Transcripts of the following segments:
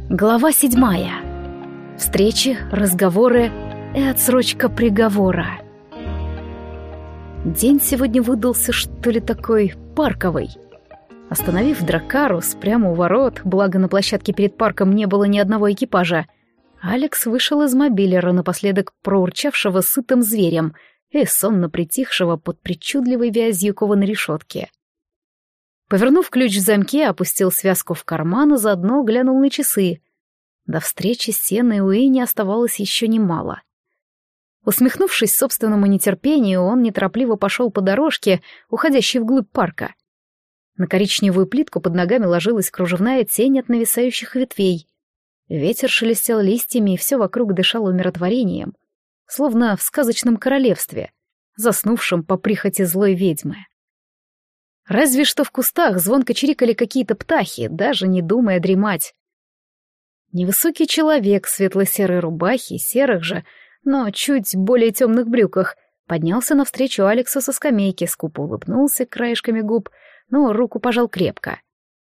Глава 7. Встречи, разговоры и отсрочка приговора. День сегодня выдался, что ли, такой парковый. Остановив Дракарус прямо у ворот, благо на площадке перед парком не было ни одного экипажа, Алекс вышел из мобилера, напоследок проурчавшего сытым зверем и сонно притихшего под причудливой вязью кованой решетки. Повернув ключ в замке, опустил связку в карман, а заодно глянул на часы. До встречи с Сеной и Уинни оставалось еще немало. Усмехнувшись собственному нетерпению, он неторопливо пошел по дорожке, уходящей вглубь парка. На коричневую плитку под ногами ложилась кружевная тень от нависающих ветвей. Ветер шелестел листьями, и все вокруг дышало умиротворением, словно в сказочном королевстве, заснувшем по прихоти злой ведьмы. Разве что в кустах звонко чирикали какие-то птахи, даже не думая дремать. Невысокий человек в светло-серой рубахе, серых же, но чуть более темных брюках, поднялся навстречу Алексу со скамейки, скупо улыбнулся краешками губ, но руку пожал крепко.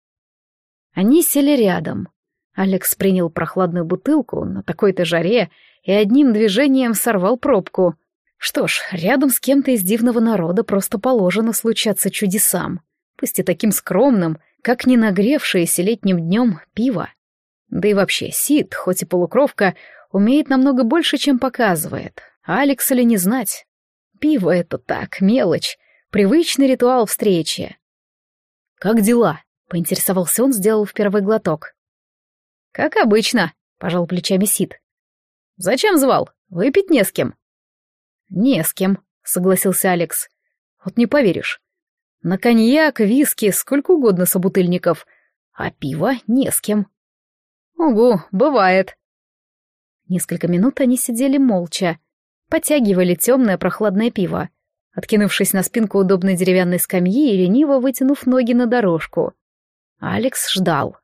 Они сели рядом. Алекс принял прохладную бутылку на такой-то жаре и одним движением сорвал пробку. Что ж, рядом с кем-то из дивного народа просто положено случаться чудесам, пусть и таким скромным, как не нагревшееся летним днем пиво. Да и вообще, Сид, хоть и полукровка, умеет намного больше, чем показывает. А Алекса ли не знать? Пиво — это так, мелочь, привычный ритуал встречи. «Как дела?» — поинтересовался он, сделав первый глоток. «Как обычно», — пожал плечами Сид. «Зачем звал? Выпить не с кем». «Не с кем», — согласился Алекс. «Вот не поверишь. На коньяк, виски, сколько угодно собутыльников, а пиво не с кем». «Угу, бывает». Несколько минут они сидели молча, потягивали темное прохладное пиво, откинувшись на спинку удобной деревянной скамьи и лениво вытянув ноги на дорожку. Алекс ждал.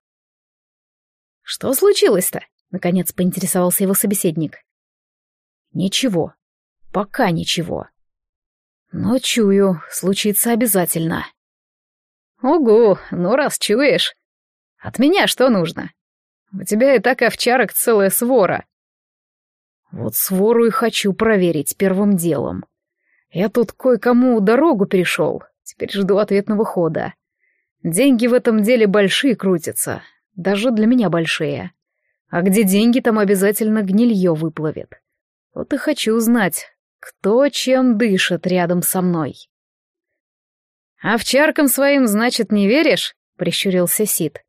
«Что случилось-то?» — наконец поинтересовался его собеседник. «Ничего. Пока ничего. Но чую, случится обязательно». «Ого, ну раз чуешь. От меня что нужно? У тебя и так овчарок целая свора». «Вот свору и хочу проверить первым делом. Я тут кое-кому дорогу перешел, теперь жду ответного хода. Деньги в этом деле большие крутятся, даже для меня большие. А где деньги, там обязательно гнилье выплывет. Вот и хочу узнать, кто чем дышит рядом со мной». «Овчаркам своим, значит, не веришь?» — прищурился Сид.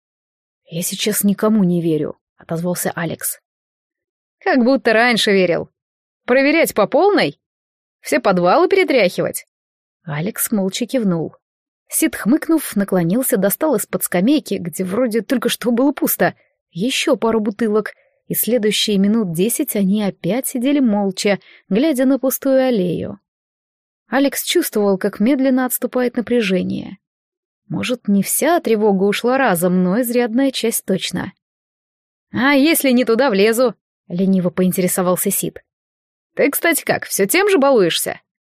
«Я сейчас никому не верю», — отозвался Алекс. «Как будто раньше верил. Проверять по полной? Все подвалы перетряхивать?» Алекс молча кивнул. Сид, хмыкнув, наклонился, достал из-под скамейки, где вроде только что было пусто, еще пару бутылок, и следующие минут 10 они опять сидели молча, глядя на пустую аллею. Алекс чувствовал, как медленно отступает напряжение. Может, не вся тревога ушла разом, но изрядная часть точно. «А если не туда влезу?» — лениво поинтересовался Сид. «Ты, кстати, как, все тем же балуешься?»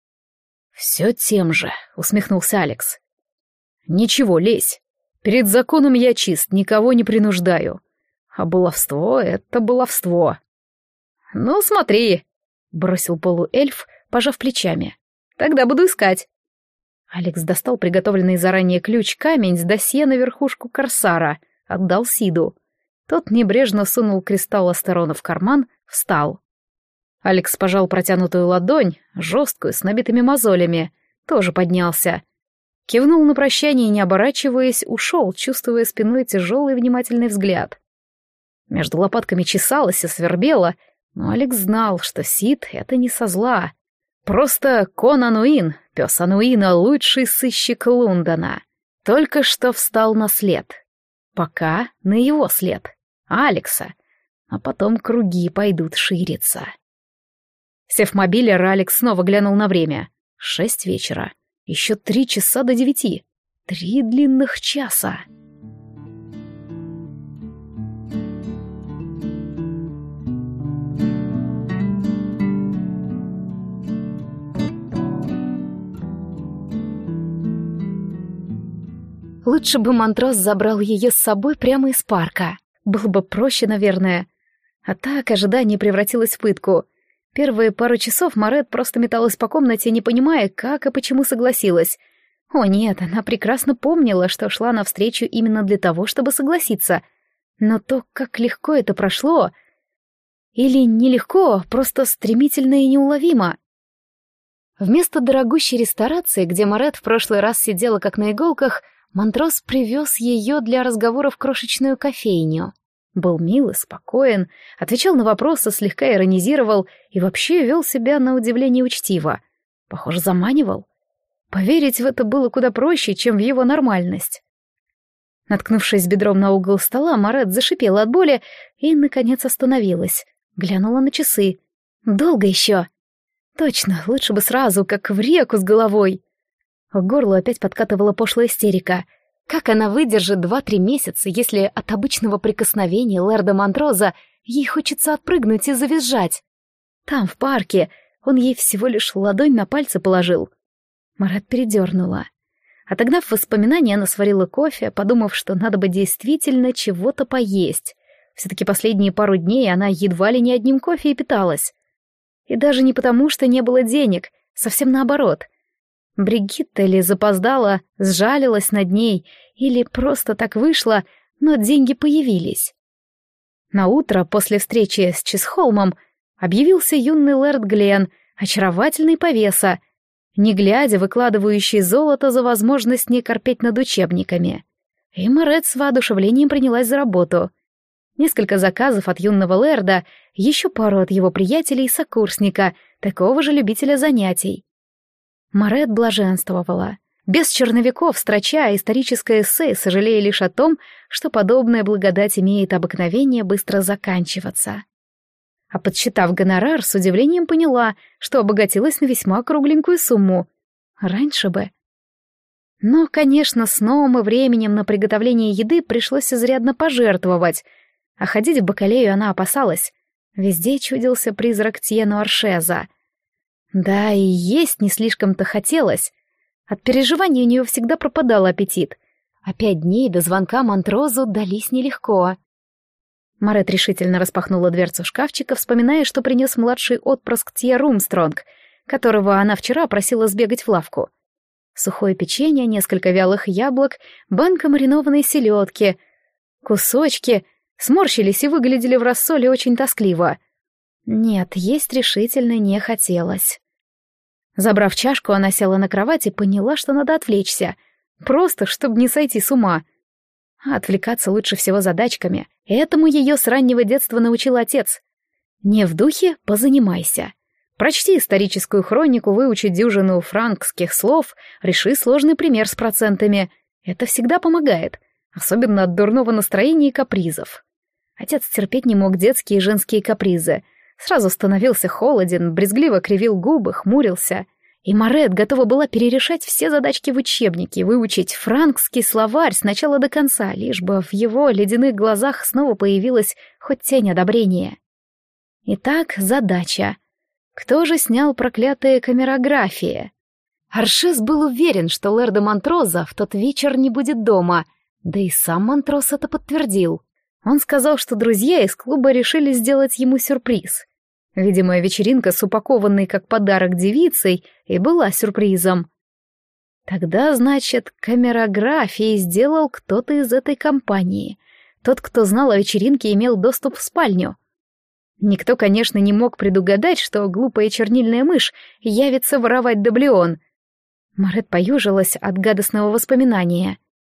«Все тем же», — усмехнулся Алекс. «Ничего, лезь. Перед законом я чист, никого не принуждаю. А баловство — это баловство». «Ну, смотри», — бросил полуэльф, пожав плечами. «Тогда буду искать». Алекс достал приготовленный заранее ключ-камень с досье на верхушку корсара, отдал Сиду. Тот небрежно сунул кристалл Астерона в карман, встал. Алекс пожал протянутую ладонь, жесткую, с набитыми мозолями, тоже поднялся. Кивнул на прощание и, не оборачиваясь, ушел, чувствуя спиной тяжелый внимательный взгляд. Между лопатками чесалось и свербело, но Алекс знал, что Сид — это не со зла. Просто Кон Ануин, пес Ануина, лучший сыщик Лондона, только что встал на след. Пока на его след, Алекса, а потом круги пойдут шириться. Сев в мобилер, Алекс снова глянул на время. 6 вечера. Еще 3 часа до 9. 3 длинных часа. Лучше бы Монтрос забрал ее с собой прямо из парка. Было бы проще, наверное. А так ожидание превратилось в пытку. Первые пару часов Марет просто металась по комнате, не понимая, как и почему согласилась. О нет, она прекрасно помнила, что шла навстречу именно для того, чтобы согласиться. Но то, как легко это прошло... Или нелегко, просто стремительно и неуловимо. Вместо дорогущей ресторации, где Марет в прошлый раз сидела как на иголках, Монтрос привез ее для разговора в крошечную кофейню. Был мил и спокоен, отвечал на вопросы, слегка иронизировал и вообще вел себя на удивление учтиво. Похоже, заманивал. Поверить в это было куда проще, чем в его нормальность. Наткнувшись бедром на угол стола, Марет зашипела от боли и, наконец, остановилась. Глянула на часы. Долго еще? Точно, лучше бы сразу, как в реку с головой. К горлу опять подкатывала пошлая истерика. Как она выдержит 2-3 месяца, если от обычного прикосновения лэрда Монтроза ей хочется отпрыгнуть и завизжать? Там, в парке, он ей всего лишь ладонь на пальцы положил. Марет передернула. Отогнав воспоминания, она сварила кофе, подумав, что надо бы действительно чего-то поесть. Все-таки последние пару дней она едва ли не одним кофе и питалась. И даже не потому, что не было денег, совсем наоборот. Бригитта ли запоздала, сжалилась над ней, или просто так вышло, но деньги появились. Наутро, после встречи с Чисхолмом, объявился юный лэрд Глен, очаровательный повеса, не глядя выкладывающий золото за возможность не корпеть над учебниками. И Марет с воодушевлением принялась за работу. Несколько заказов от юного лэрда, еще пару от его приятелей и сокурсника, такого же любителя занятий. Марет блаженствовала. Без черновиков, строча историческое эссе, сожалея лишь о том, что подобная благодать имеет обыкновение быстро заканчиваться. А подсчитав гонорар, с удивлением поняла, что обогатилась на весьма кругленькую сумму. Раньше бы. Но, конечно, сном и временем на приготовление еды пришлось изрядно пожертвовать, а ходить в бакалею она опасалась. Везде чудился призрак Тьену Аршеза. Да, и есть не слишком-то хотелось. От переживаний у нее всегда пропадал аппетит. А 5 дней до звонка Монтрозу дались нелегко. Марет решительно распахнула дверцу шкафчика, вспоминая, что принес младший отпрыск Тье Румстронг, которого она вчера просила сбегать в лавку. Сухое печенье, несколько вялых яблок, банка маринованной селедки, кусочки сморщились и выглядели в рассоле очень тоскливо. Нет, есть решительно не хотелось. Забрав чашку, она села на кровать и поняла, что надо отвлечься. Просто, чтобы не сойти с ума. А отвлекаться лучше всего задачками. Этому ее с раннего детства научил отец. Не в духе — позанимайся. Прочти историческую хронику, выучи дюжину франкских слов, реши сложный пример с процентами. Это всегда помогает, особенно от дурного настроения и капризов. Отец терпеть не мог детские и женские капризы. Сразу становился холоден, брезгливо кривил губы, хмурился. И Марет готова была перерешать все задачки в учебнике, выучить франкский словарь с начала до конца, лишь бы в его ледяных глазах снова появилась хоть тень одобрения. Итак, задача. Кто же снял проклятые камерографии? Аршес был уверен, что лэрда Монтроза в тот вечер не будет дома, да и сам Монтроз это подтвердил. Он сказал, что друзья из клуба решили сделать ему сюрприз. Видимо, вечеринка с упакованной как подарок девицей и была сюрпризом. Тогда, значит, камерографии сделал кто-то из этой компании. Тот, кто знал о вечеринке, имел доступ в спальню. Никто, конечно, не мог предугадать, что глупая чернильная мышь явится воровать дублион. Марет поюжилась от гадостного воспоминания.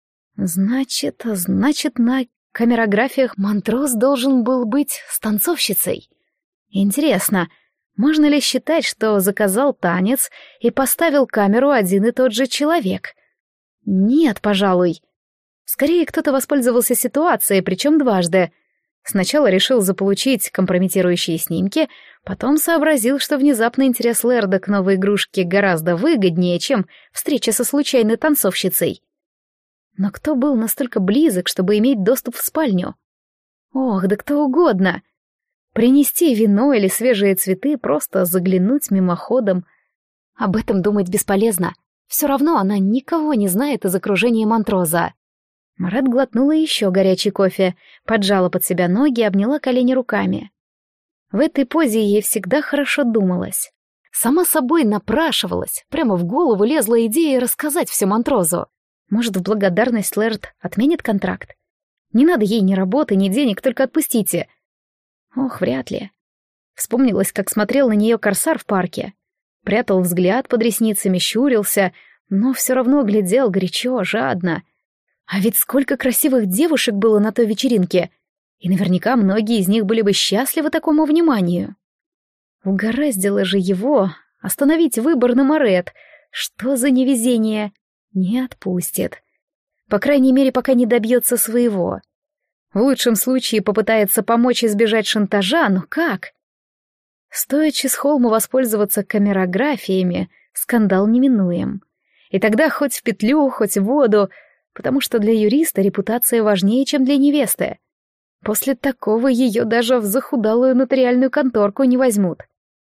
Значит, на камерографиях Монтроз должен был быть с танцовщицей. Интересно, можно ли считать, что заказал танец и поставил камеру один и тот же человек? Нет, пожалуй. Скорее, кто-то воспользовался ситуацией, причем дважды. Сначала решил заполучить компрометирующие снимки, потом сообразил, что внезапный интерес лэрда к новой игрушке гораздо выгоднее, чем встреча со случайной танцовщицей. Но кто был настолько близок, чтобы иметь доступ в спальню? Ох, да кто угодно. Принести вино или свежие цветы, просто заглянуть мимоходом. Об этом думать бесполезно. Все равно она никого не знает из окружения Монтроза. Марет глотнула еще горячий кофе, поджала под себя ноги и обняла колени руками. В этой позе ей всегда хорошо думалось. Сама собой напрашивалась, прямо в голову лезла идея рассказать все Монтрозу. Может, в благодарность Лэрд отменит контракт? Не надо ей ни работы, ни денег, только отпустите. Ох, вряд ли. Вспомнилось, как смотрел на нее корсар в парке. Прятал взгляд под ресницами, щурился, но все равно глядел горячо, жадно. А ведь сколько красивых девушек было на той вечеринке, и наверняка многие из них были бы счастливы такому вниманию. Угораздило же его остановить выбор на Марет. Что за невезение? Не отпустит. По крайней мере, пока не добьется своего. В лучшем случае попытается помочь избежать шантажа, но как? Стоит Чисхолму воспользоваться камерографиями, скандал неминуем. И тогда хоть в петлю, хоть в воду, потому что для юриста репутация важнее, чем для невесты. После такого ее даже в захудалую нотариальную конторку не возьмут.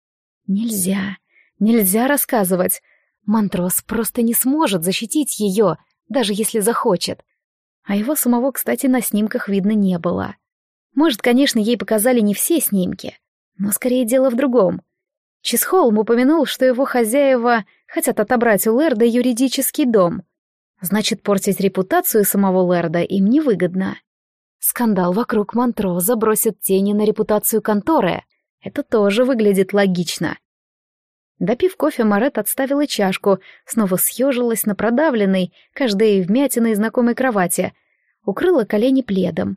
Нельзя рассказывать. Монтроз просто не сможет защитить ее, даже если захочет. А его самого, кстати, на снимках видно не было. Может, конечно, ей показали не все снимки, но скорее дело в другом. Чисхолм упомянул, что его хозяева хотят отобрать у Лэрда юридический дом. Значит, портить репутацию самого Лэрда им невыгодно. Скандал вокруг Монтроза бросит тени на репутацию конторы. Это тоже выглядит логично. Допив кофе, Марет отставила чашку, снова съежилась на продавленной, каждой вмятиной знакомой кровати, укрыла колени пледом.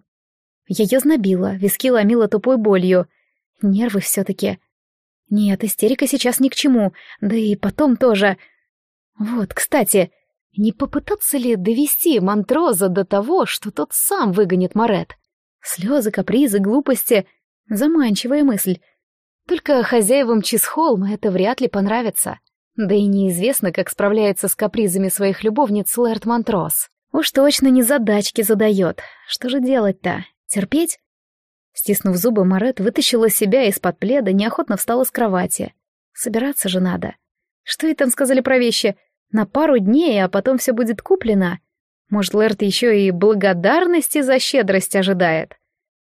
Ее знобило, виски ломило тупой болью. Нервы все-таки. Нет, истерика сейчас ни к чему, да и потом тоже. Вот, кстати, не попытаться ли довести Монтроза до того, что тот сам выгонит Марет? Слезы, капризы, глупости. Заманчивая мысль. Только хозяевам Чисхолма это вряд ли понравится. Да и неизвестно, как справляется с капризами своих любовниц Лэрд Монтроз. Уж точно не задачки задает. Что же делать-то? Терпеть? Стиснув зубы, Марет вытащила себя из-под пледа, неохотно встала с кровати. Собираться же надо. Что ей там сказали про вещи? На пару дней, а потом все будет куплено. Может, Лэрд еще и благодарности за щедрость ожидает.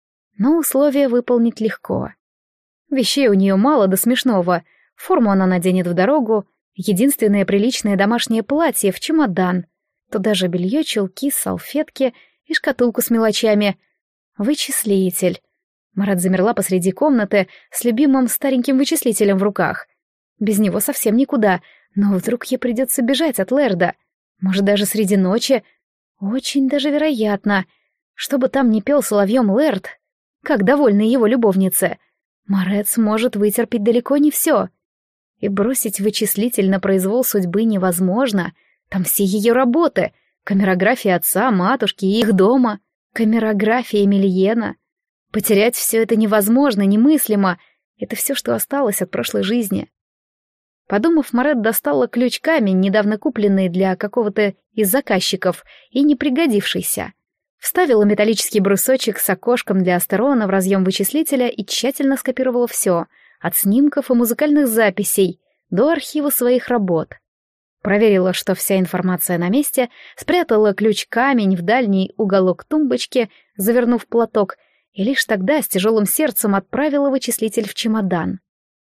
Но условия выполнить легко. Вещей у нее мало до смешного. Форму она наденет в дорогу, единственное приличное домашнее платье в чемодан. Туда же белье, чулки, салфетки и шкатулку с мелочами. Вычислитель. Марат замерла посреди комнаты с любимым стареньким вычислителем в руках. Без него совсем никуда, но вдруг ей придется бежать от Лэрда. Может, даже среди ночи. Очень даже вероятно. Что бы там ни пел соловьем Лэрд, как довольны его любовницы, Марет сможет вытерпеть далеко не все. И бросить вычислитель на произвол судьбы невозможно. Там все ее работы. Камерография отца, матушки и их дома. Камерография Эмильена. Потерять все это невозможно, немыслимо. Это все, что осталось от прошлой жизни. Подумав, Марет достала ключ-камень, недавно купленный для какого-то из заказчиков и не пригодившийся. Вставила металлический брусочек с окошком для астерона в разъем вычислителя и тщательно скопировала все, от снимков и музыкальных записей до архива своих работ. Проверила, что вся информация на месте, спрятала ключ-камень в дальний уголок тумбочки, завернув платок, и лишь тогда с тяжелым сердцем отправила вычислитель в чемодан.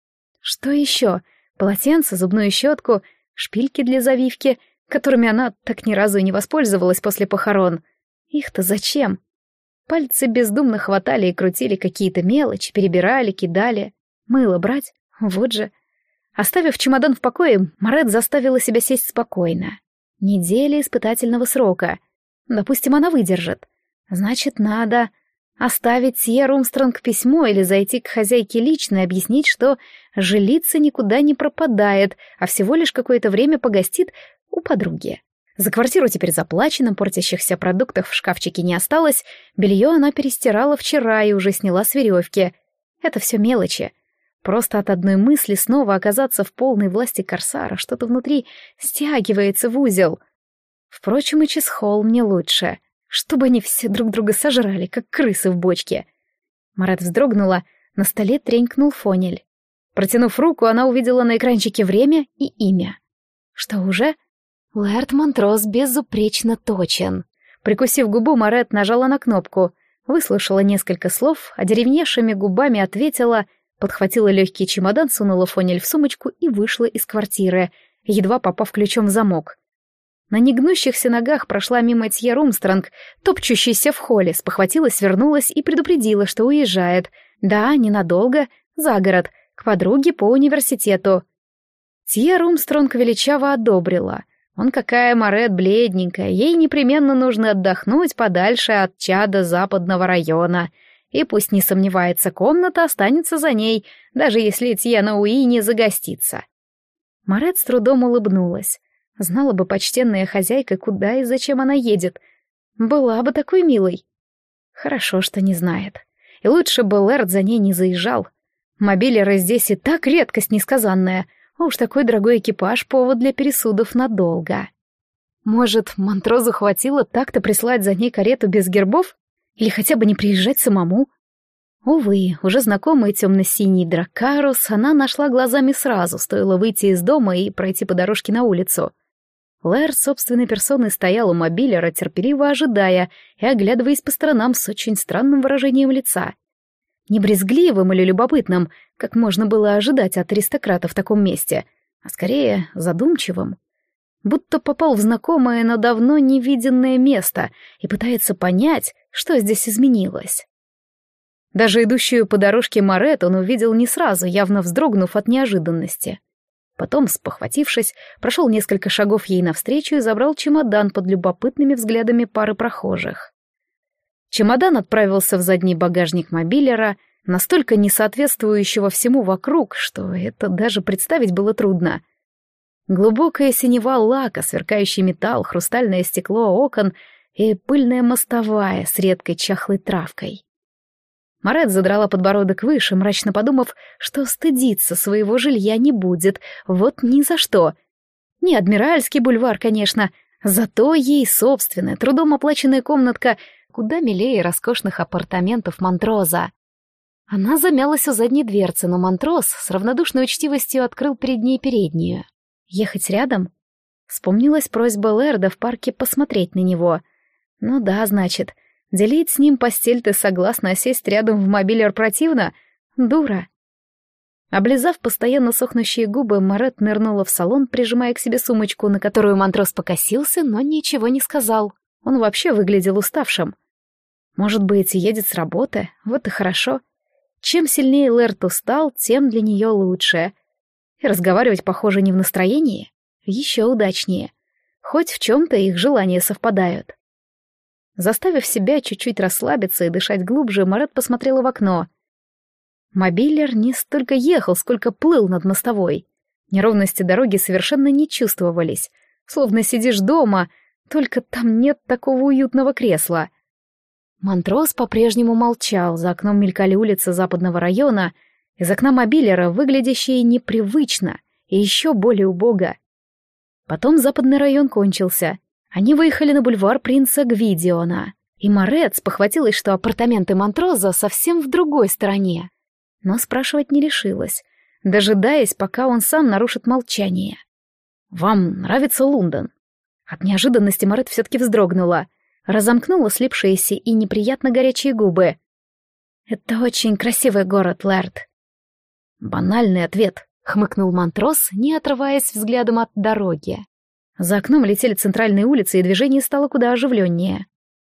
Что еще? Полотенце, зубную щетку, шпильки для завивки, которыми она так ни разу и не воспользовалась после похорон. Их-то зачем? Пальцы бездумно хватали и крутили какие-то мелочи, перебирали, кидали. Мыло брать? Вот же. Оставив чемодан в покое, Марет заставила себя сесть спокойно. Неделя испытательного срока. Допустим, она выдержит. Значит, надо оставить Сье Румстронг письмо или зайти к хозяйке лично и объяснить, что жилица никуда не пропадает, а всего лишь какое-то время погостит у подруги. За квартиру теперь заплачено, портящихся продуктов в шкафчике не осталось, белье она перестирала вчера и уже сняла с веревки. Это все мелочи. Просто от одной мысли снова оказаться в полной власти корсара что-то внутри стягивается в узел. Впрочем, и Чисхолм мне лучше, чтобы они все друг друга сожрали, как крысы в бочке. Марет вздрогнула, на столе тренькнул фонель. Протянув руку, она увидела на экранчике время и имя. Что уже? Лэрд Монтроз безупречно точен. Прикусив губу, Марет нажала на кнопку, выслушала несколько слов, одеревневшими губами ответила, подхватила легкий чемодан, сунула фонель в сумочку и вышла из квартиры, едва попав ключом в замок. На негнущихся ногах прошла мимо Тье Румстронг, топчущейся в холле, спохватилась, вернулась и предупредила, что уезжает. Да, ненадолго, за город, к подруге по университету. Тье Румстронг величаво одобрила. Он какая Марет бледненькая, ей непременно нужно отдохнуть подальше от чада западного района. И пусть не сомневается, комната останется за ней, даже если Тьена Уи не загостится. Марет с трудом улыбнулась. Знала бы почтенная хозяйка, куда и зачем она едет. Была бы такой милой. Хорошо, что не знает. И лучше бы Лэрд за ней не заезжал. Мобилеры здесь и так редкость несказанная, а уж такой дорогой экипаж — повод для пересудов надолго. Может, Монтрозу хватило так-то прислать за ней карету без гербов? Или хотя бы не приезжать самому? Увы, уже знакомый темно-синий драккарус она нашла глазами сразу, стоило выйти из дома и пройти по дорожке на улицу. Лэр собственной персоной стоял у мобилера, терпеливо ожидая и оглядываясь по сторонам с очень странным выражением лица. Не брезгливым или любопытным, как можно было ожидать от аристократа в таком месте, а скорее задумчивым. Будто попал в знакомое, но давно невиденное место и пытается понять, что здесь изменилось. Даже идущую по дорожке Марет он увидел не сразу, явно вздрогнув от неожиданности. Потом, спохватившись, прошел несколько шагов ей навстречу и забрал чемодан под любопытными взглядами пары прохожих. Чемодан отправился в задний багажник мобилера, настолько несоответствующего всему вокруг, что это даже представить было трудно. Глубокая синева лака, сверкающий металл, хрустальное стекло окон и пыльная мостовая с редкой чахлой травкой. Марет задрала подбородок выше, мрачно подумав, что стыдиться своего жилья не будет, вот ни за что. Не Адмиральский бульвар, конечно, зато ей собственная, трудом оплаченная комнатка куда милее роскошных апартаментов Монтроза. Она замялась у задней дверцы, но Монтроз с равнодушной учтивостью открыл перед ней переднюю. Ехать рядом? Вспомнилась просьба Лэрда в парке посмотреть на него. Ну да, значит... Делить с ним постель ты согласна, а сесть рядом в мобилер противно? Дура. Облизав постоянно сохнущие губы, Марет нырнула в салон, прижимая к себе сумочку, на которую Монтрос покосился, но ничего не сказал. Он вообще выглядел уставшим. Может быть, едет с работы? Вот и хорошо. Чем сильнее Лэрд устал, тем для нее лучше. И разговаривать, похоже, не в настроении. Еще удачнее. Хоть в чем-то их желания совпадают. Заставив себя чуть-чуть расслабиться и дышать глубже, Марет посмотрела в окно. Мобилер не столько ехал, сколько плыл над мостовой. Неровности дороги совершенно не чувствовались, словно сидишь дома, только там нет такого уютного кресла. Монтрос по-прежнему молчал, за окном мелькали улицы западного района, из окна мобилера, выглядящие непривычно и еще более убого. Потом западный район кончился. Они выехали на бульвар принца Гвидиона, и Марет спохватилась, что апартаменты Монтроза совсем в другой стороне. Но спрашивать не решилась, дожидаясь, пока он сам нарушит молчание. «Вам нравится Лондон?» От неожиданности Марет все-таки вздрогнула, разомкнула слипшиеся и неприятно горячие губы. «Это очень красивый город, Лэрд». «Банальный ответ», — хмыкнул Монтроз, не отрываясь взглядом от дороги. За окном летели центральные улицы, и движение стало куда оживленнее.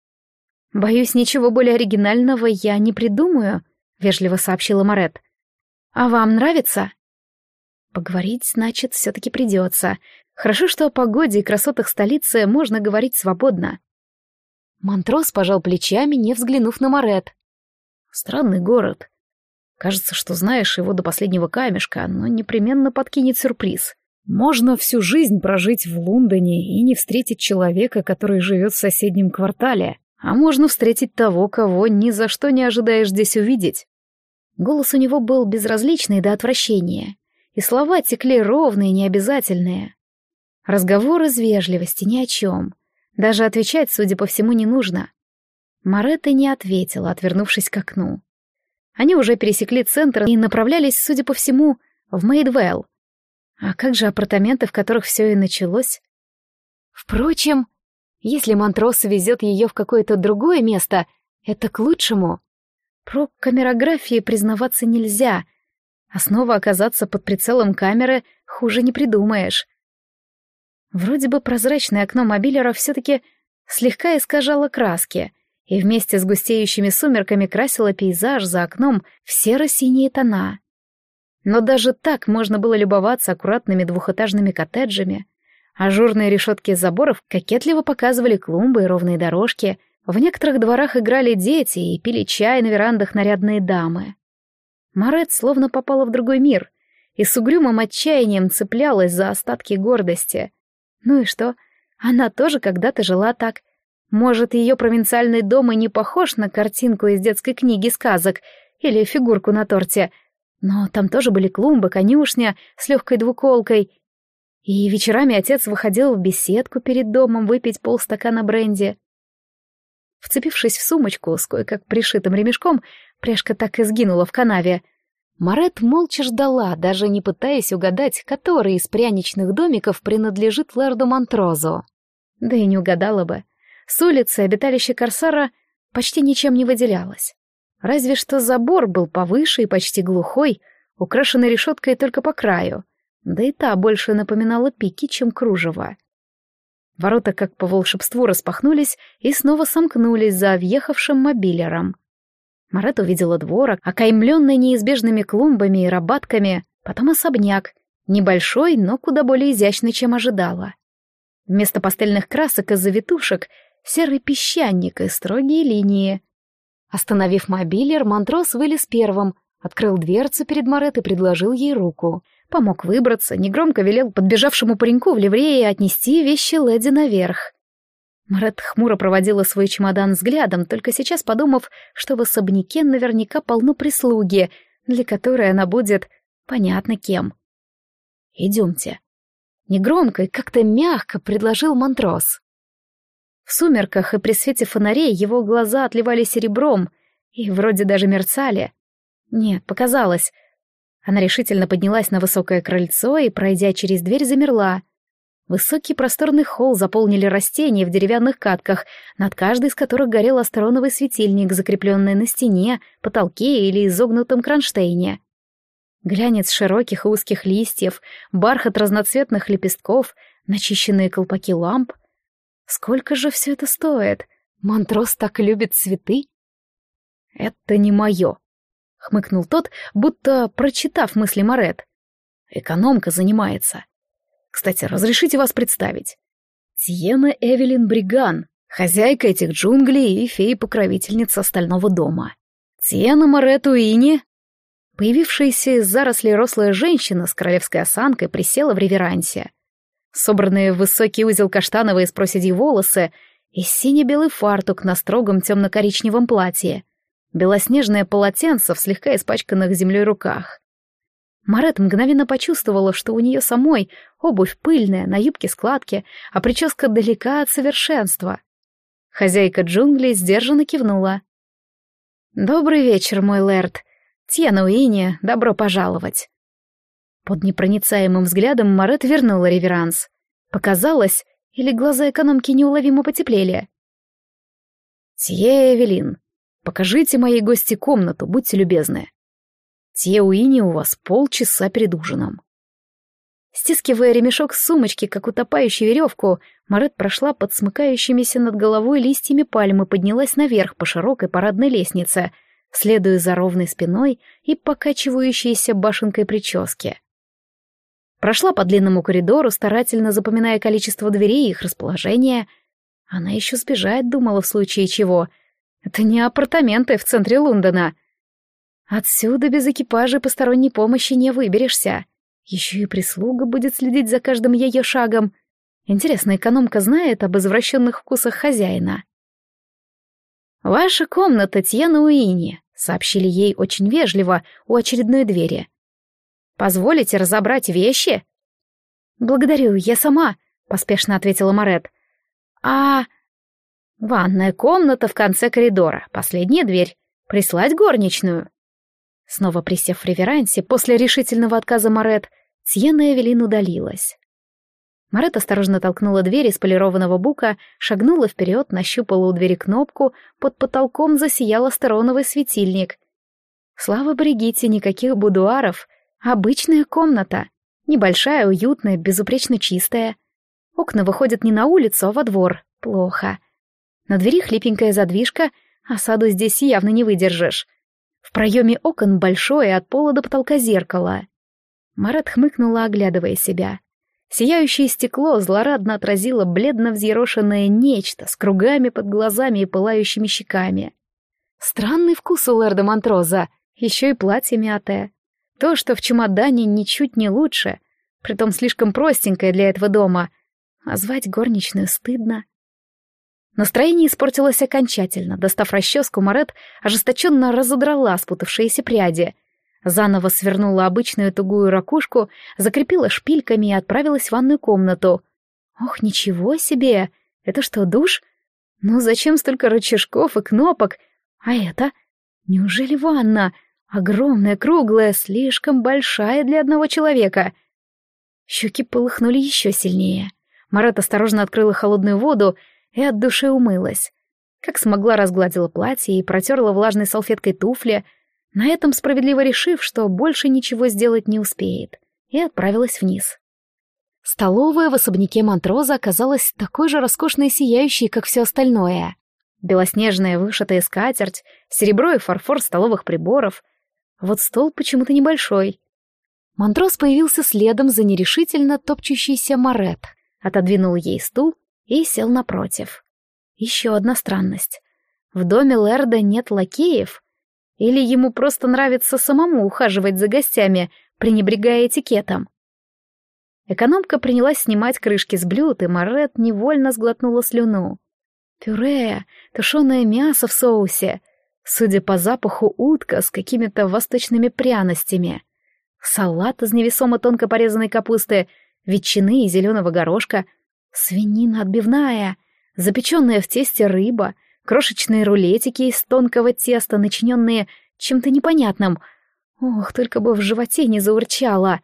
«Боюсь, ничего более оригинального я не придумаю», — вежливо сообщила Марет. «А вам нравится?» Поговорить, значит, все-таки придется. Хорошо, что о погоде и красотах столицы можно говорить свободно. Монтрос пожал плечами, не взглянув на Марет. «Странный город. Кажется, что знаешь его до последнего камешка, но непременно подкинет сюрприз. Можно всю жизнь прожить в Лондоне и не встретить человека, который живет в соседнем квартале, а можно встретить того, кого ни за что не ожидаешь здесь увидеть». Голос у него был безразличный до отвращения, и слова текли ровные, необязательные. Разговор из вежливости ни о чем. Даже отвечать, судя по всему, не нужно. Марет и не ответила, отвернувшись к окну. Они уже пересекли центр и направлялись, судя по всему, в Мейдвелл. А как же апартаменты, в которых все и началось? Впрочем, Если Монтрос везет ее в какое-то другое место, это к лучшему. Про камерографии признаваться нельзя, а снова оказаться под прицелом камеры хуже не придумаешь. Вроде бы прозрачное окно мобилера все-таки слегка искажало краски и вместе с густеющими сумерками красило пейзаж за окном в серо-синие тона. Но даже так можно было любоваться аккуратными двухэтажными коттеджами. Ажурные решетки заборов кокетливо показывали клумбы и ровные дорожки. В некоторых дворах играли дети и пили чай на верандах нарядные дамы. Марет словно попала в другой мир и с угрюмым отчаянием цеплялась за остатки гордости. Ну и что? Она тоже когда-то жила так. Может, ее провинциальный дом и не похож на картинку из детской книги сказок или фигурку на торте, но там тоже были клумбы, конюшня с легкой двуколкой. И вечерами отец выходил в беседку перед домом выпить полстакана бренди. Вцепившись в сумочку с кое-как пришитым ремешком, пряжка так и сгинула в канаве. Марет молча ждала, даже не пытаясь угадать, который из пряничных домиков принадлежит лорду Монтрозу. Да и не угадала бы. С улицы обиталище Корсара почти ничем не выделялось. Разве что забор был повыше и почти глухой, украшенный решеткой только по краю, да и та больше напоминала пики, чем кружево. Ворота как по волшебству распахнулись и снова сомкнулись за въехавшим мобилером. Марет увидела двор, окаймленный неизбежными клумбами и рабатками, потом особняк, небольшой, но куда более изящный, чем ожидала. Вместо пастельных красок и завитушек — серый песчаник и строгие линии. Остановив мобилер, Монтрос вылез первым, открыл дверцу перед Марет и предложил ей руку. Помог выбраться, негромко велел подбежавшему пареньку в ливрее отнести вещи леди наверх. Марет хмуро проводила свой чемодан взглядом, только сейчас подумав, что в особняке наверняка полно прислуги, для которой она будет понятно кем. «Идемте». Негромко и как-то мягко предложил Монтрос. В сумерках и при свете фонарей его глаза отливали серебром и вроде даже мерцали. Нет, показалось. Она решительно поднялась на высокое крыльцо и, пройдя через дверь, замерла. Высокий просторный холл заполнили растения в деревянных катках, над каждой из которых горел астроновый светильник, закрепленный на стене, потолке или изогнутом кронштейне. Глянец широких и узких листьев, бархат разноцветных лепестков, начищенные колпаки ламп. Сколько же все это стоит? Монтрос так любит цветы? «Это не мое», — хмыкнул тот, будто прочитав мысли Марет. «Экономка занимается. Кстати, разрешите вас представить. Тиена Эвелин Бриган, хозяйка этих джунглей и фея-покровительница остального дома. Тиена Марет Уини». Появившаяся из зарослей рослая женщина с королевской осанкой присела в реверансе. Собранные в высокий узел каштановые с проседью волосы и сине-белый фартук на строгом темно-коричневом платье, белоснежное полотенце в слегка испачканных землей руках. Марет мгновенно почувствовала, что у нее самой обувь пыльная, на юбке складки, а прическа далека от совершенства. Хозяйка джунглей сдержанно кивнула. «Добрый вечер, мой лэрд. Тиена Уини, добро пожаловать». Под непроницаемым взглядом Марет вернула реверанс. Показалось, или глаза экономки неуловимо потеплели. «Тье Эвелин, покажите моей гости комнату, будьте любезны. Тье Уини, у вас полчаса перед ужином». Стискивая ремешок с сумочки, как утопающую веревку, Марет прошла под смыкающимися над головой листьями пальмы, поднялась наверх по широкой парадной лестнице, следуя за ровной спиной и покачивающейся башенкой прически. Прошла по длинному коридору, старательно запоминая количество дверей и их расположение. Она еще сбежать думала в случае чего. Это не апартаменты в центре Лондона. Отсюда без экипажа и посторонней помощи не выберешься. Еще и прислуга будет следить за каждым ее шагом. Интересно, экономка знает об извращенных вкусах хозяина? «Ваша комната, Тьена Уини», — сообщили ей очень вежливо у очередной двери. «Позволите разобрать вещи?» «Благодарю, я сама», — поспешно ответила Марет. «Ванная комната в конце коридора, последняя дверь. Прислать горничную?» Снова присев в реверансе, после решительного отказа Марет, Тьена Эвелин удалилась. Марет осторожно толкнула дверь из полированного бука, шагнула вперед, нащупала у двери кнопку, под потолком засиял астероновый светильник. Слава Бригитте, никаких будуаров, обычная комната, небольшая, уютная, безупречно чистая. Окна выходят не на улицу, а во двор. Плохо. На двери хлипенькая задвижка, осаду здесь явно не выдержишь. В проеме окон большое от пола до потолка зеркало. Марет хмыкнула, оглядывая себя. Сияющее стекло злорадно отразило бледно взъерошенное нечто с кругами под глазами и пылающими щеками. Странный вкус у лэрда Монтроза, еще и платье мятое. То, что в чемодане, ничуть не лучше, притом слишком простенькое для этого дома. А звать горничную стыдно. Настроение испортилось окончательно. Достав расческу, Марет ожесточенно разодрала спутавшиеся пряди. Заново свернула обычную тугую ракушку, закрепила шпильками и отправилась в ванную комнату. Ох, ничего себе! Это что, душ? Ну зачем столько рычажков и кнопок? А это? Неужели ванна? Огромная, круглая, слишком большая для одного человека. Щеки полыхнули еще сильнее. Марет осторожно открыла холодную воду и от души умылась. Как смогла, разгладила платье и протерла влажной салфеткой туфли, на этом справедливо решив, что больше ничего сделать не успеет, и отправилась вниз. Столовая в особняке Монтроза оказалась такой же роскошной и сияющей, как все остальное. Белоснежная вышитая скатерть, серебро и фарфор столовых приборов. Вот стол почему-то небольшой. Монтроз появился следом за нерешительно топчущейся Марет, отодвинул ей стул и сел напротив. Еще одна странность. В доме лэрда нет лакеев. Или ему просто нравится самому ухаживать за гостями, пренебрегая этикетом. Экономка принялась снимать крышки с блюд, и Марет невольно сглотнула слюну. Пюре, тушеное мясо в соусе, судя по запаху, утка с какими-то восточными пряностями, салат из невесомо тонко порезанной капусты, ветчины и зеленого горошка, свинина отбивная, запеченная в тесте рыба, крошечные рулетики из тонкого теста, начиненные чем-то непонятным. Ох, только бы в животе не заурчало.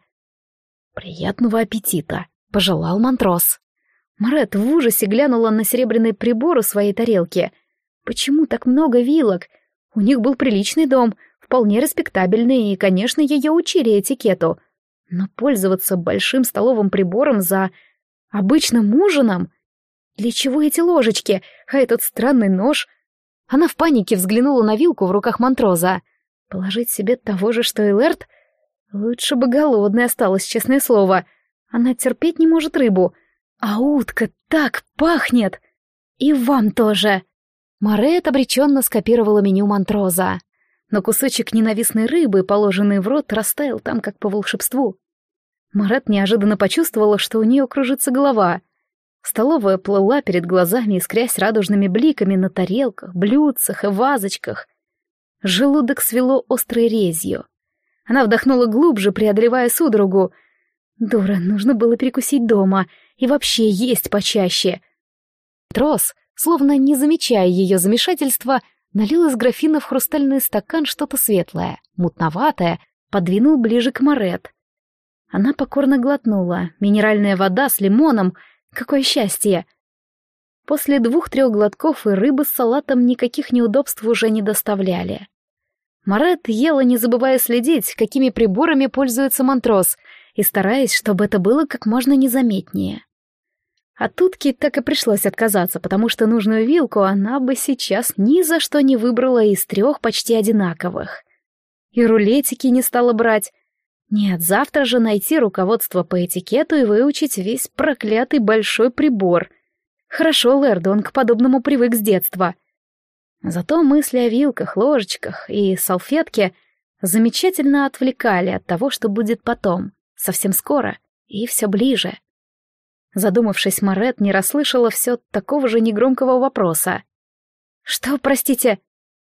«Приятного аппетита!» — пожелал Монтроз. Марет в ужасе глянула на серебряный прибор у своей тарелки. Почему так много вилок? У них был приличный дом, вполне респектабельный, и, конечно, ее учили этикету. Но пользоваться большим столовым прибором за обычным ужином? Для чего эти ложечки, а этот странный нож? Она в панике взглянула на вилку в руках Монтроза. Положить себе того же, что и лэрд? Лучше бы голодной осталась, честное слово. Она терпеть не может рыбу. А утка так пахнет! И вам тоже! Марет обреченно скопировала меню Монтроза. Но кусочек ненавистной рыбы, положенный в рот, растаял там, как по волшебству. Марет неожиданно почувствовала, что у нее кружится голова. Столовая плыла перед глазами, искрясь радужными бликами на тарелках, блюдцах и вазочках. Желудок свело острой резью. Она вдохнула глубже, преодолевая судорогу. Дура, нужно было перекусить дома и вообще есть почаще. Трос, словно не замечая ее замешательства, налил из графина в хрустальный стакан что-то светлое, мутноватое, подвинул ближе к Марет. Она покорно глотнула. Минеральная вода с лимоном. Какое счастье! После 2-3 глотков и рыбы с салатом никаких неудобств уже не доставляли. Марет ела, не забывая следить, какими приборами пользуется Монтроз, и стараясь, чтобы это было как можно незаметнее. От утки так и пришлось отказаться, потому что нужную вилку она бы сейчас ни за что не выбрала из 3 почти одинаковых. И рулетики не стала брать. Нет, завтра же найти руководство по этикету и выучить весь проклятый большой прибор. Хорошо, лэрд, он к подобному привык с детства. Зато мысли о вилках, ложечках и салфетке замечательно отвлекали от того, что будет потом, совсем скоро и все ближе. Задумавшись, Марет не расслышала все такого же негромкого вопроса. «Что, простите?»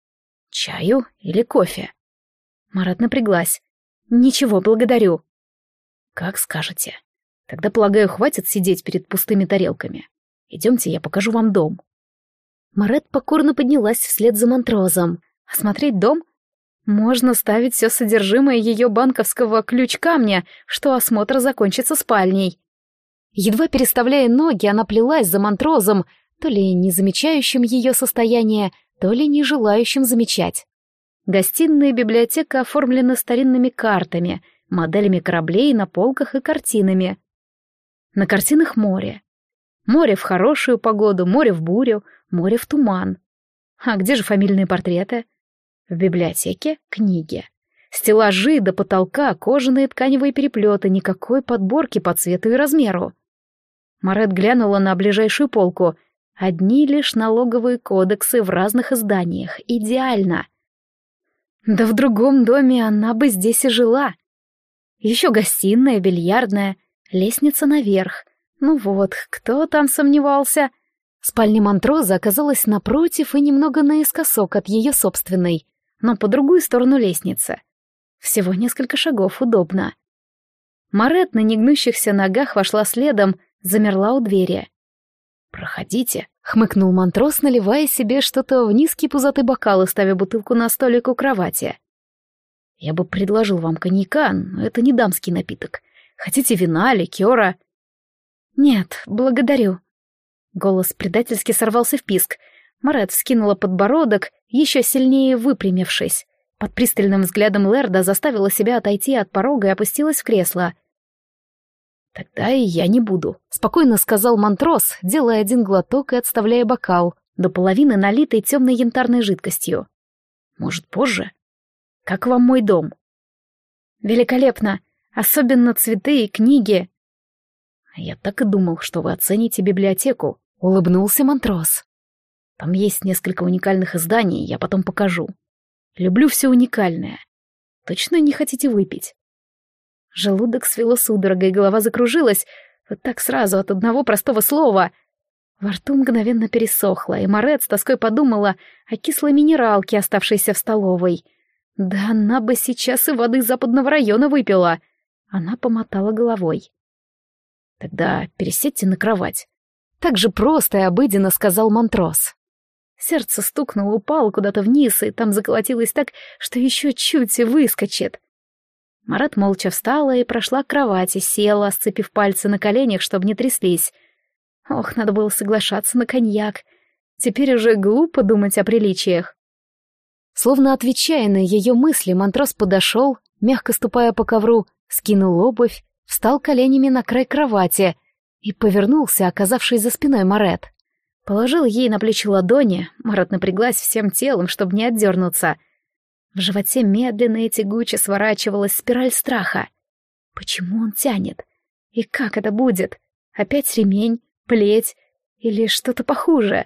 «Чаю или кофе?» Марет напряглась. «Ничего, благодарю». «Как скажете. Тогда, полагаю, хватит сидеть перед пустыми тарелками. Идемте, я покажу вам дом». Марет покорно поднялась вслед за Монтрозом. Осмотреть дом? Можно ставить все содержимое ее банковского ключ-камня, что осмотр закончится спальней. Едва переставляя ноги, она плелась за Монтрозом, то ли не замечающим ее состояние, то ли не желающим замечать. Гостиная и библиотека оформлены старинными картами, моделями кораблей на полках и картинами. На картинах море. Море в хорошую погоду, море в бурю, море в туман. А где же фамильные портреты? В библиотеке книги. Стеллажи до потолка, кожаные тканевые переплеты, никакой подборки по цвету и размеру. Марет глянула на ближайшую полку. Одни лишь налоговые кодексы в разных изданиях. Идеально. Да в другом доме она бы здесь и жила. Еще гостиная, бильярдная, лестница наверх. Ну вот, кто там сомневался? Спальня Монтроза оказалась напротив и немного наискосок от ее собственной, но по другую сторону лестницы. Всего несколько шагов, удобно. Марет на негнущихся ногах вошла следом, замерла у двери. «Проходите», — хмыкнул Монтроз, наливая себе что-то в низкий пузатый бокал и ставя бутылку на столик у кровати. «Я бы предложил вам коньяка, но это не дамский напиток. Хотите вина, ликера?» «Нет, благодарю». Голос предательски сорвался в писк. Марет вскинула подбородок, еще сильнее выпрямившись. Под пристальным взглядом Лерда заставила себя отойти от порога и опустилась в кресло. «Тогда и я не буду», — спокойно сказал Монтроз, делая один глоток и отставляя бокал, до половины налитой темной янтарной жидкостью. «Может, позже? Как вам мой дом?» «Великолепно, особенно цветы и книги». «Я так и думал, что вы оцените библиотеку», — улыбнулся Монтроз. «Там есть несколько уникальных изданий, я потом покажу. Люблю все уникальное. Точно не хотите выпить?» Желудок свело судорогой, голова закружилась, вот так сразу от одного простого слова. Во рту мгновенно пересохло, и Марет с тоской подумала о кислой минералке, оставшейся в столовой. Да она бы сейчас и воды западного района выпила. Она помотала головой. «Тогда пересядьте на кровать». Так же просто и обыденно сказал Монтроз. Сердце стукнуло, упало куда-то вниз, и там заколотилось так, что еще чуть и выскочит. Марет молча встала и прошла к кровати, села, сцепив пальцы на коленях, чтобы не тряслись. Ох, надо было соглашаться на коньяк. Теперь уже глупо думать о приличиях. Словно отвечая на ее мысли, Монтроз подошел, мягко ступая по ковру, скинул обувь, встал коленями на край кровати и повернулся, оказавшись за спиной Марет. Положил ей на плечо ладони, Марет напряглась всем телом, чтобы не отдернуться. В животе медленно и тягуче сворачивалась спираль страха. Почему он тянет? И как это будет? Опять ремень, плеть или что-то похуже?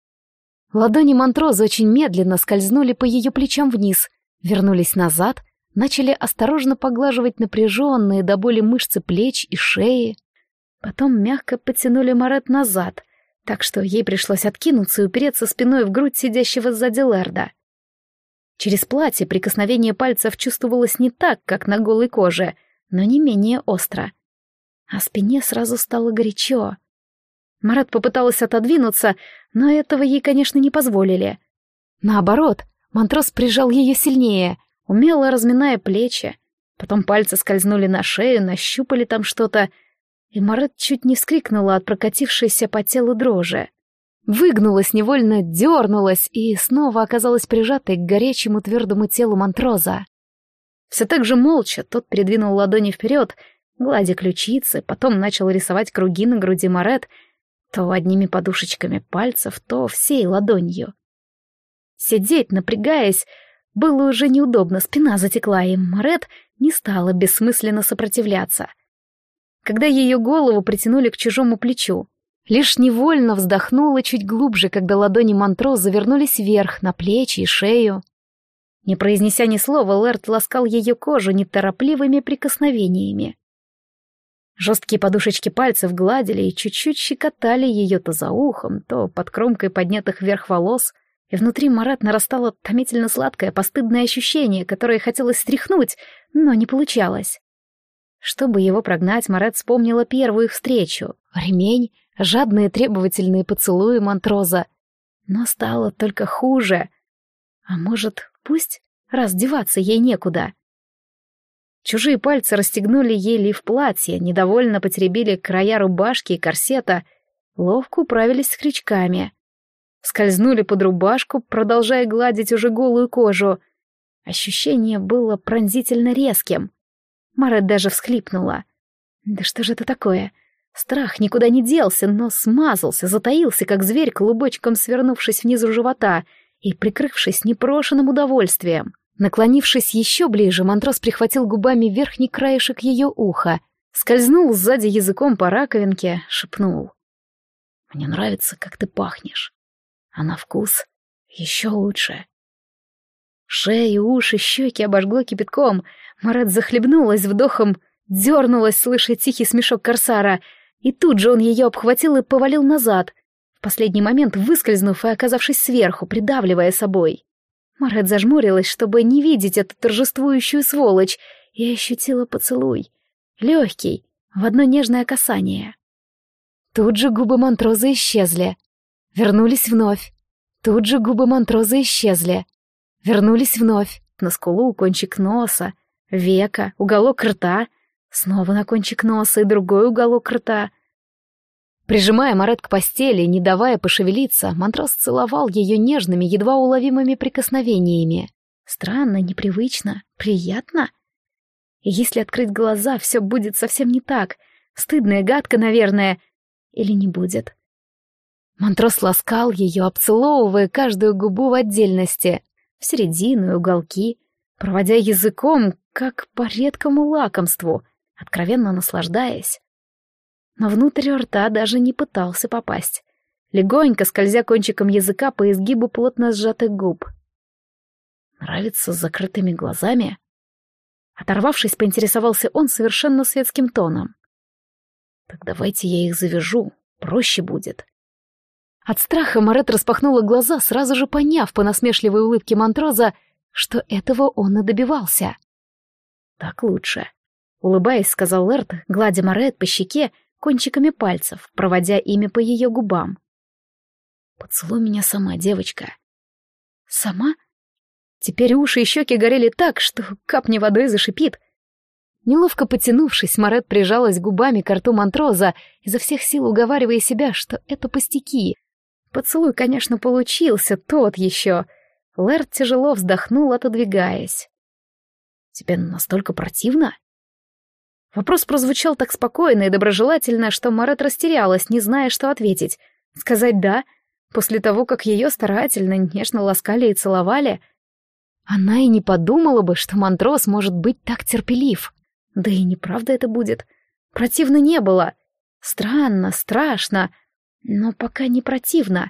Ладони Монтроза очень медленно скользнули по ее плечам вниз, вернулись назад, начали осторожно поглаживать напряженные до боли мышцы плеч и шеи. Потом мягко потянули Марет назад, так что ей пришлось откинуться и упереться спиной в грудь сидящего сзади Лерда. Через платье прикосновение пальцев чувствовалось не так, как на голой коже, но не менее остро. А спине сразу стало горячо. Марет попыталась отодвинуться, но этого ей, конечно, не позволили. Наоборот, Монтроз прижал ее сильнее, умело разминая плечи. Потом пальцы скользнули на шею, нащупали там что-то, и Марет чуть не вскрикнула от прокатившейся по телу дрожи. Выгнулась невольно, дернулась и снова оказалась прижатой к горячему твердому телу Монтроза. Все так же молча тот передвинул ладони вперед, гладя ключицы, потом начал рисовать круги на груди Марет, то одними подушечками пальцев, то всей ладонью. Сидеть, напрягаясь, было уже неудобно, спина затекла, и Марет не стала бессмысленно сопротивляться. Когда ее голову притянули к чужому плечу, лишь невольно вздохнула чуть глубже, когда ладони Монтроза вернулись вверх, на плечи и шею. Не произнеся ни слова, Лерд ласкал ее кожу неторопливыми прикосновениями. Жесткие подушечки пальцев гладили и чуть-чуть щекотали ее то за ухом, то под кромкой поднятых вверх волос, и внутри Марет нарастало томительно сладкое, постыдное ощущение, которое хотелось стряхнуть, но не получалось. Чтобы его прогнать, Марет вспомнила первую их встречу. Ремень, жадные требовательные поцелуи Монтроза. Но стало только хуже. А может, пусть, раз деваться ей некуда. Чужие пальцы расстегнули ей лиф платья, недовольно потеребили края рубашки и корсета, ловко управились с крючками. Скользнули под рубашку, продолжая гладить уже голую кожу. Ощущение было пронзительно резким. Марет даже всхлипнула. Да что же это такое? Страх никуда не делся, но смазался, затаился, как зверь, клубочком свернувшись внизу живота и прикрывшись непрошенным удовольствием. Наклонившись еще ближе, Монтрос прихватил губами верхний краешек ее уха, скользнул сзади языком по раковинке, шепнул. «Мне нравится, как ты пахнешь. А на вкус еще лучше». Шею, уши, щеки обожгло кипятком. Марет захлебнулась вдохом, дернулась, слыша тихий смешок корсара, и тут же он ее обхватил и повалил назад, в последний момент выскользнув и оказавшись сверху, придавливая собой. Марет зажмурилась, чтобы не видеть эту торжествующую сволочь, и ощутила поцелуй. Легкий, в одно нежное касание. Тут же губы Монтроза исчезли. Вернулись вновь. Тут же губы Монтроза исчезли. Вернулись вновь. На скулу, кончик носа, века, уголок рта. Снова на кончик носа и другой уголок рта. Прижимая Марет к постели, не давая пошевелиться, Монтрос целовал ее нежными, едва уловимыми прикосновениями. Странно, непривычно, приятно. И если открыть глаза, все будет совсем не так. Стыдно и гадко, наверное. Или не будет. Монтрос ласкал ее, обцеловывая каждую губу в отдельности, в середину и уголки, проводя языком, как по редкому лакомству, откровенно наслаждаясь. Но внутрь рта даже не пытался попасть, легонько скользя кончиком языка по изгибу плотно сжатых губ. «Нравится с закрытыми глазами?» Оторвавшись, поинтересовался он совершенно светским тоном. «Так давайте я их завяжу, проще будет». От страха Марет распахнула глаза, сразу же поняв по насмешливой улыбке Монтроза, что этого он и добивался. «Так лучше», — улыбаясь, сказал Лэрд, гладя Марет по щеке кончиками пальцев, проводя ими по ее губам. «Поцелуй меня сама, девочка». «Сама?» Теперь уши и щеки горели так, что капни водой зашипит. Неловко потянувшись, Марет прижалась губами к рту Монтроза, изо всех сил уговаривая себя, что это пустяки. Поцелуй, конечно, получился, тот еще. Лэрд тяжело вздохнул, отодвигаясь. «Тебе настолько противно?» Вопрос прозвучал так спокойно и доброжелательно, что Марет растерялась, не зная, что ответить. Сказать «да», после того, как ее старательно, нежно ласкали и целовали. Она и не подумала бы, что Монтрос может быть так терпелив. Да и неправда это будет. Противно не было. Странно, страшно, но пока не противно.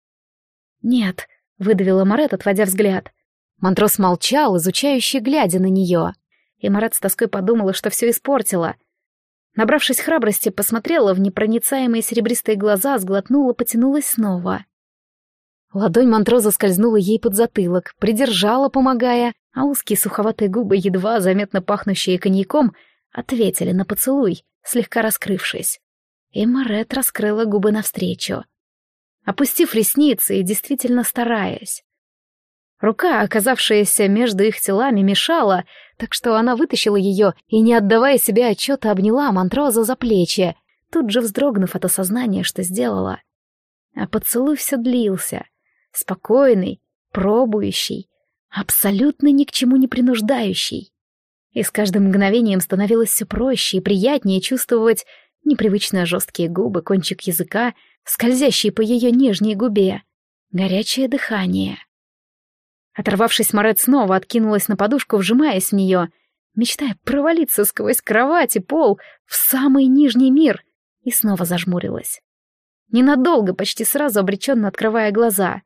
«Нет», — выдавила Марет, отводя взгляд. Монтрос молчал, изучающе глядя на нее. И Марет с тоской подумала, что все испортила. Набравшись храбрости, посмотрела в непроницаемые серебристые глаза, сглотнула, потянулась снова. Ладонь Монтроза скользнула ей под затылок, придержала, помогая, а узкие суховатые губы, едва заметно пахнущие коньяком, ответили на поцелуй, слегка раскрывшись. И Марет раскрыла губы навстречу, опустив ресницы и действительно стараясь. Рука, оказавшаяся между их телами, мешала, так что она вытащила ее и, не отдавая себе отчета, обняла Монтроза за плечи, тут же вздрогнув от осознания, что сделала. А поцелуй все длился, спокойный, пробующий, абсолютно ни к чему не принуждающий. И с каждым мгновением становилось все проще и приятнее чувствовать непривычно жесткие губы, кончик языка, скользящий по ее нижней губе, горячее дыхание. Оторвавшись, Марет снова откинулась на подушку, вжимаясь в нее, мечтая провалиться сквозь кровать и пол в самый нижний мир, и снова зажмурилась. Ненадолго, почти сразу обреченно открывая глаза.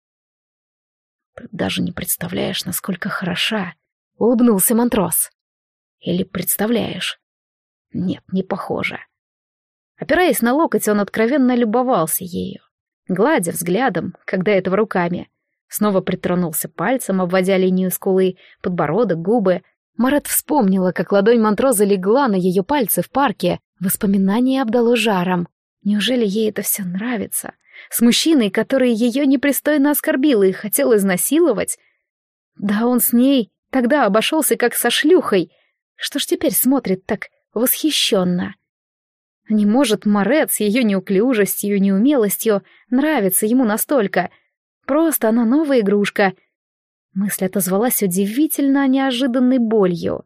«Ты даже не представляешь, насколько хороша», — улыбнулся Монтрос. «Или представляешь?» «Нет, не похоже». Опираясь на локоть, он откровенно любовался ею, гладя взглядом, когда этого руками. Снова притронулся пальцем, обводя линию скулы, подбородок, губы. Марет вспомнила, как ладонь Монтроза легла на ее пальцы в парке. Воспоминание обдало жаром. Неужели ей это все нравится? С мужчиной, который ее непристойно оскорбил и хотел изнасиловать? Да он с ней тогда обошелся как со шлюхой. Что ж теперь смотрит так восхищенно? Не может Марет с ее неуклюжестью и неумелостью нравиться ему настолько. Просто она новая игрушка. Мысль отозвалась удивительно неожиданной болью.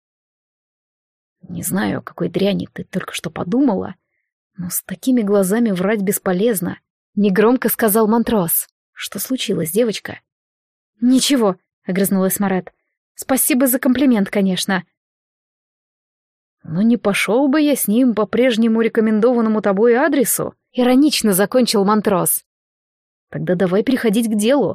«Не знаю, о какой дряни ты только что подумала, но с такими глазами врать бесполезно», — негромко сказал Монтрос. «Что случилось, девочка?» «Ничего», — огрызнулась Марет. «Спасибо за комплимент, конечно». «Но не пошел бы я с ним по прежнему рекомендованному тобой адресу», — иронично закончил Монтрос. «Тогда давай переходить к делу».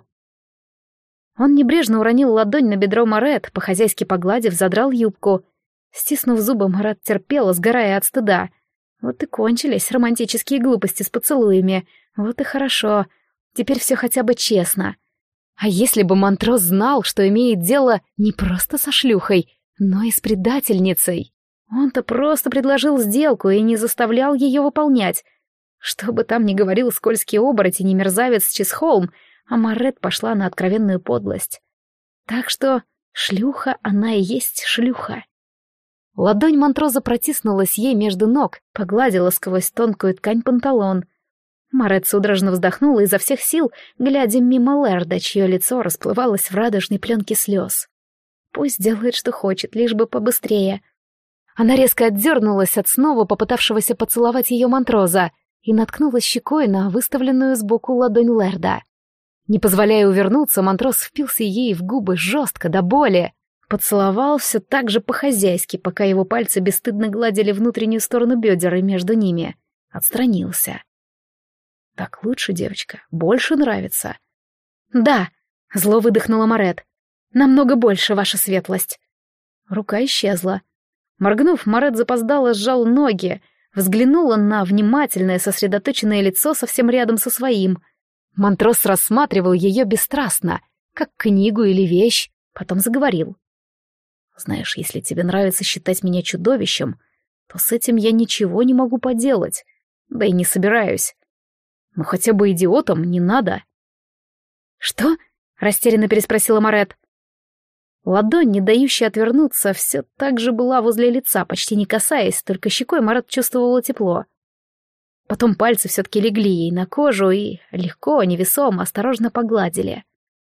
Он небрежно уронил ладонь на бедро Марет, по-хозяйски погладив, задрал юбку. Стиснув зубы, Марет терпела, сгорая от стыда. Вот и кончились романтические глупости с поцелуями. Вот и хорошо. Теперь все хотя бы честно. А если бы Монтрос знал, что имеет дело не просто со шлюхой, но и с предательницей? Он-то просто предложил сделку и не заставлял ее выполнять. Что бы там ни говорил скользкий оборотень и мерзавец Чисхолм, а Марет пошла на откровенную подлость. Так что шлюха она и есть шлюха. Ладонь Монтроза протиснулась ей между ног, погладила сквозь тонкую ткань панталон. Марет судорожно вздохнула изо всех сил, глядя мимо Лерда, чье лицо расплывалось в радужной пленке слез. Пусть делает, что хочет, лишь бы побыстрее. Она резко отдернулась от снова попытавшегося поцеловать ее Монтроза и наткнулась щекой на выставленную сбоку ладонь Лерда. Не позволяя увернуться, Монтрос впился ей в губы жестко, до боли. Поцеловал все так же по-хозяйски, пока его пальцы бесстыдно гладили внутреннюю сторону бедер и между ними. Отстранился. «Так лучше, девочка, больше нравится». «Да», — зло выдохнула Марет. «Намного больше, ваша светлость». Рука исчезла. Моргнув, Марет запоздало сжал ноги, взглянула на внимательное, сосредоточенное лицо совсем рядом со своим. Монтрос рассматривал ее бесстрастно, как книгу или вещь, потом заговорил. «Знаешь, если тебе нравится считать меня чудовищем, то с этим я ничего не могу поделать, да и не собираюсь. Но хотя бы идиотом не надо». «Что?» — растерянно переспросила Марет. Ладонь, не дающая отвернуться, все так же была возле лица, почти не касаясь, только щекой Марет чувствовала тепло. Потом пальцы все-таки легли ей на кожу и легко, невесомо, осторожно погладили.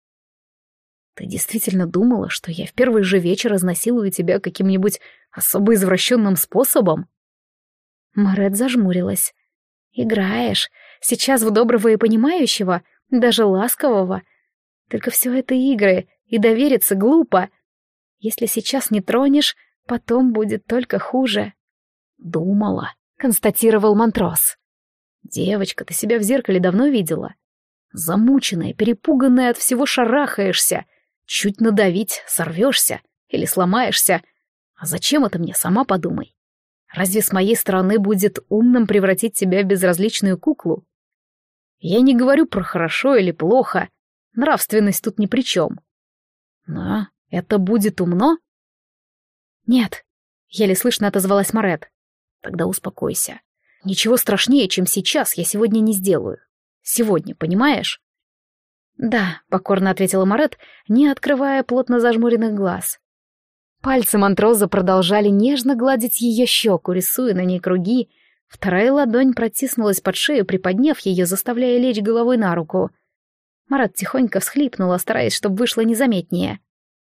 «Ты действительно думала, что я в первый же вечер изнасилую тебя каким-нибудь особо извращенным способом?» Марет зажмурилась. «Играешь. Сейчас в доброго и понимающего, даже ласкового. Только все это игры, и довериться глупо. Если сейчас не тронешь, потом будет только хуже». «Думала», — констатировал Монтрос. «Девочка, ты себя в зеркале давно видела? Замученная, перепуганная от всего шарахаешься. Чуть надавить, сорвешься или сломаешься. А зачем это мне, сама подумай. Разве с моей стороны будет умным превратить тебя в безразличную куклу? Я не говорю про хорошо или плохо, нравственность тут ни при чем. Но это будет умно?» «Нет», — еле слышно отозвалась Марет. «Тогда успокойся. Ничего страшнее, чем сейчас, я сегодня не сделаю. Сегодня, понимаешь?» «Да», — покорно ответила Марет, не открывая плотно зажмуренных глаз. Пальцы Монтроза продолжали нежно гладить ее щеку, рисуя на ней круги. Вторая ладонь протиснулась под шею, приподняв ее, заставляя лечь головой на руку. Марет тихонько всхлипнула, стараясь, чтобы вышло незаметнее.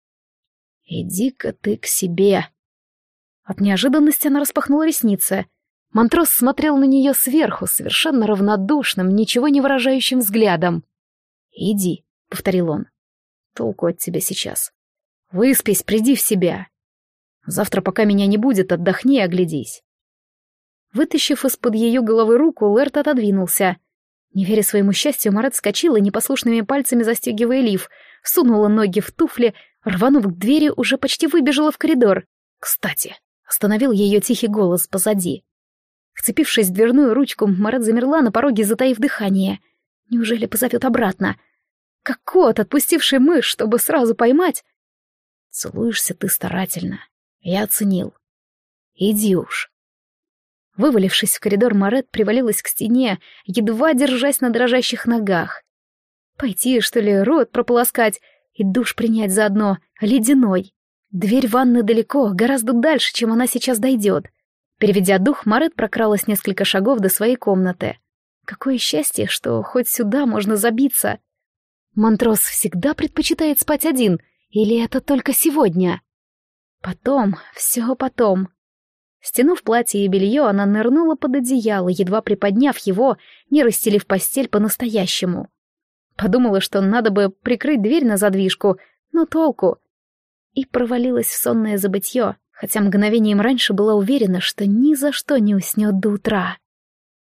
«Иди-ка ты к себе». От неожиданности она распахнула ресницы. Монтрос смотрел на нее сверху, совершенно равнодушным, ничего не выражающим взглядом. «Иди», — повторил он. «Толку от тебя сейчас. Выспись, приди в себя. Завтра, пока меня не будет, отдохни и оглядись». Вытащив из-под ее головы руку, Лерд отодвинулся. Не веря своему счастью, Марет вскочила, непослушными пальцами застегивая лиф, всунула ноги в туфли, рванув к двери, уже почти выбежала в коридор. «Кстати», — остановил ее тихий голос позади. Вцепившись в дверную ручку, Марет замерла на пороге, затаив дыхание. Неужели позовет обратно? Как кот, отпустивший мышь, чтобы сразу поймать? «Целуешься ты старательно. Я оценил. Иди уж». Вывалившись в коридор, Марет привалилась к стене, едва держась на дрожащих ногах. Пойти, что ли, рот прополоскать и душ принять заодно, ледяной. Дверь ванны далеко, гораздо дальше, чем она сейчас дойдет. Переведя дух, Марет прокралась несколько шагов до своей комнаты. Какое счастье, что хоть сюда можно забиться. Монтрос всегда предпочитает спать один, или это только сегодня? Потом, все потом. Стянув платье и белье, она нырнула под одеяло, едва приподняв его, не расстелив постель по-настоящему. Подумала, что надо бы прикрыть дверь на задвижку, но толку. И провалилась в сонное забытье, хотя мгновением раньше была уверена, что ни за что не уснет до утра.